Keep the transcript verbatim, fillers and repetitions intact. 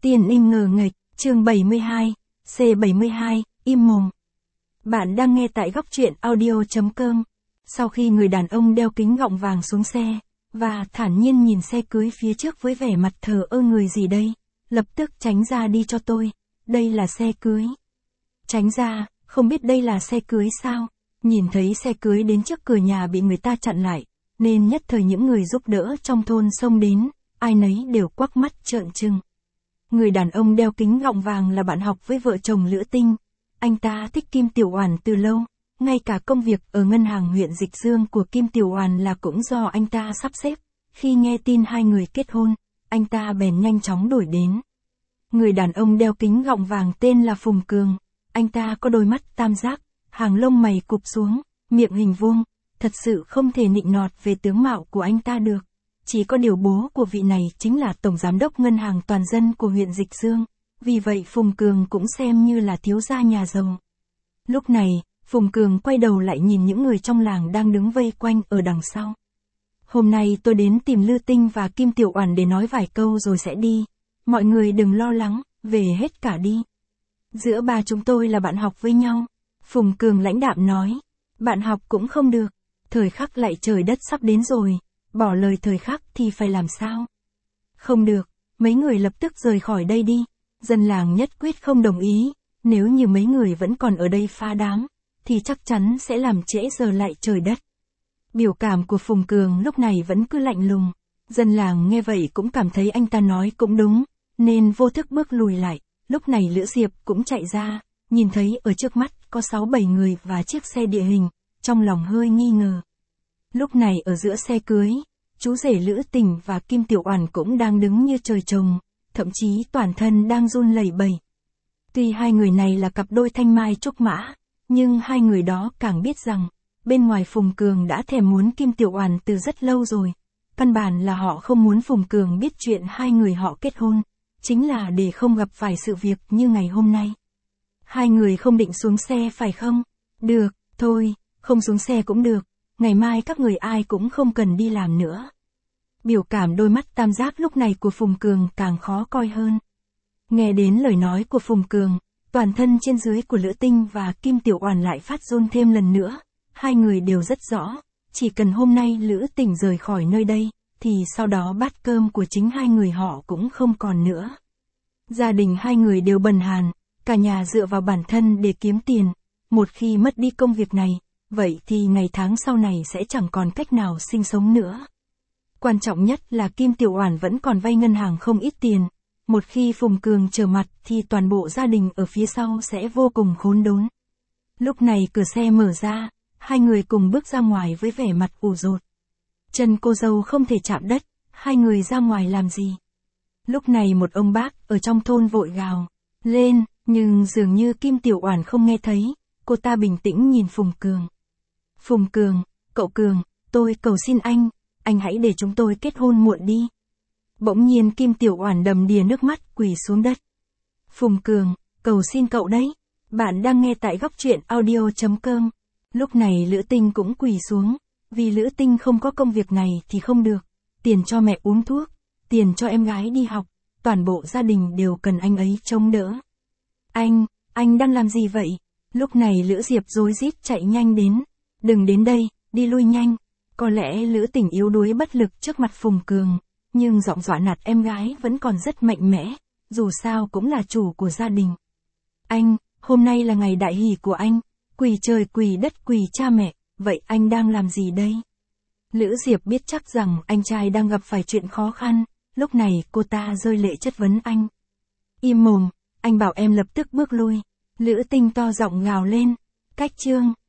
Tiền im ngờ nghệch, chương bảy mươi hai, C bảy mươi hai, im mồm. Bạn đang nghe tại góc truyện audio.com. Sau khi người đàn ông đeo kính gọng vàng xuống xe, và thản nhiên nhìn xe cưới phía trước với vẻ mặt thờ ơ người gì đây, lập tức tránh ra đi cho tôi, đây là xe cưới. Tránh ra, không biết đây là xe cưới sao? Nhìn thấy xe cưới đến trước cửa nhà bị người ta chặn lại, nên nhất thời những người giúp đỡ trong thôn xông đến, ai nấy đều quắc mắt trợn trừng. Người đàn ông đeo kính gọng vàng là bạn học với vợ chồng Lữ Tinh. Anh ta thích Kim Tiểu Oản từ lâu, ngay cả công việc ở ngân hàng huyện Dịch Dương của Kim Tiểu Oản là cũng do anh ta sắp xếp. Khi nghe tin hai người kết hôn, anh ta bèn nhanh chóng đuổi đến. Người đàn ông đeo kính gọng vàng tên là Phùng Cường. Anh ta có đôi mắt tam giác, hàng lông mày cụp xuống, miệng hình vuông, thật sự không thể nịnh nọt về tướng mạo của anh ta được. Chỉ có điều bố của vị này chính là Tổng Giám đốc Ngân hàng Toàn dân của huyện Dịch Dương, vì vậy Phùng Cường cũng xem như là thiếu gia nhà giàu. Lúc này, Phùng Cường quay đầu lại nhìn những người trong làng đang đứng vây quanh ở đằng sau. Hôm nay tôi đến tìm Lư Tinh và Kim Tiểu Oản để nói vài câu rồi sẽ đi. Mọi người đừng lo lắng, về hết cả đi. Giữa ba chúng tôi là bạn học với nhau. Phùng Cường lãnh đạm nói. Bạn học cũng không được. Thời khắc lại trời đất sắp đến rồi. Bỏ lời thời khắc thì phải làm sao? Không được, mấy người lập tức rời khỏi đây đi. Dân làng nhất quyết không đồng ý. Nếu như mấy người vẫn còn ở đây phá đám, thì chắc chắn sẽ làm trễ giờ lại trời đất. Biểu cảm của Phùng Cường lúc này vẫn cứ lạnh lùng. Dân làng nghe vậy cũng cảm thấy anh ta nói cũng đúng, nên vô thức bước lùi lại. Lúc này Lữ Diệp cũng chạy ra, nhìn thấy ở trước mắt có sáu bảy người và chiếc xe địa hình, trong lòng hơi nghi ngờ. Lúc này ở giữa xe cưới, chú rể Lữ Tình và Kim Tiểu Oản cũng đang đứng như trời trồng, thậm chí toàn thân đang run lẩy bẩy. Tuy hai người này là cặp đôi thanh mai trúc mã, nhưng hai người đó càng biết rằng, bên ngoài Phùng Cường đã thèm muốn Kim Tiểu Oản từ rất lâu rồi. Căn bản là họ không muốn Phùng Cường biết chuyện hai người họ kết hôn, chính là để không gặp phải sự việc như ngày hôm nay. Hai người không định xuống xe phải không? Được, thôi, không xuống xe cũng được, ngày mai các người ai cũng không cần đi làm nữa. Biểu cảm đôi mắt tam giác lúc này của Phùng Cường càng khó coi hơn. Nghe đến lời nói của Phùng Cường, toàn thân trên dưới của Lữ Tinh và Kim Tiểu Oản lại phát run thêm lần nữa. Hai người đều rất rõ, chỉ cần hôm nay Lữ Tình rời khỏi nơi đây, thì sau đó bát cơm của chính hai người họ cũng không còn nữa. Gia đình hai người đều bần hàn, cả nhà dựa vào bản thân để kiếm tiền. Một khi mất đi công việc này, vậy thì ngày tháng sau này sẽ chẳng còn cách nào sinh sống nữa. Quan trọng nhất là Kim Tiểu Oản vẫn còn vay ngân hàng không ít tiền. Một khi Phùng Cường trở mặt thì toàn bộ gia đình ở phía sau sẽ vô cùng khốn đốn. Lúc này cửa xe mở ra, hai người cùng bước ra ngoài với vẻ mặt ủ rột. Chân cô dâu không thể chạm đất, hai người ra ngoài làm gì? Lúc này một ông bác ở trong thôn vội gào lên, nhưng dường như Kim Tiểu Oản không nghe thấy, cô ta bình tĩnh nhìn Phùng Cường. Phùng Cường, cậu Cường, tôi cầu xin anh, anh hãy để chúng tôi kết hôn muộn đi. Bỗng nhiên Kim Tiểu Oản đầm đìa nước mắt quỳ xuống đất. Phùng Cường, cầu xin cậu đấy. Bạn đang nghe tại góc truyện audio.com. Lúc này Lữ Tinh cũng quỳ xuống, vì Lữ Tinh không có công việc này thì không được. Tiền cho mẹ uống thuốc, tiền cho em gái đi học, toàn bộ gia đình đều cần anh ấy trông đỡ. Anh, anh đang làm gì vậy? Lúc này Lữ Diệp rối rít chạy nhanh đến. Đừng đến đây, đi lui nhanh. Có lẽ Lữ Tình yếu đuối bất lực trước mặt Phùng Cường, nhưng giọng dọa nạt em gái vẫn còn rất mạnh mẽ, dù sao cũng là chủ của gia đình. Anh, hôm nay là ngày đại hỷ của anh, quỳ trời quỳ đất quỳ cha mẹ, vậy anh đang làm gì đây? Lữ Diệp biết chắc rằng anh trai đang gặp phải chuyện khó khăn, lúc này cô ta rơi lệ chất vấn anh. Im mồm, anh bảo em lập tức bước lui. Lữ Tinh to giọng gào lên. Cách chương.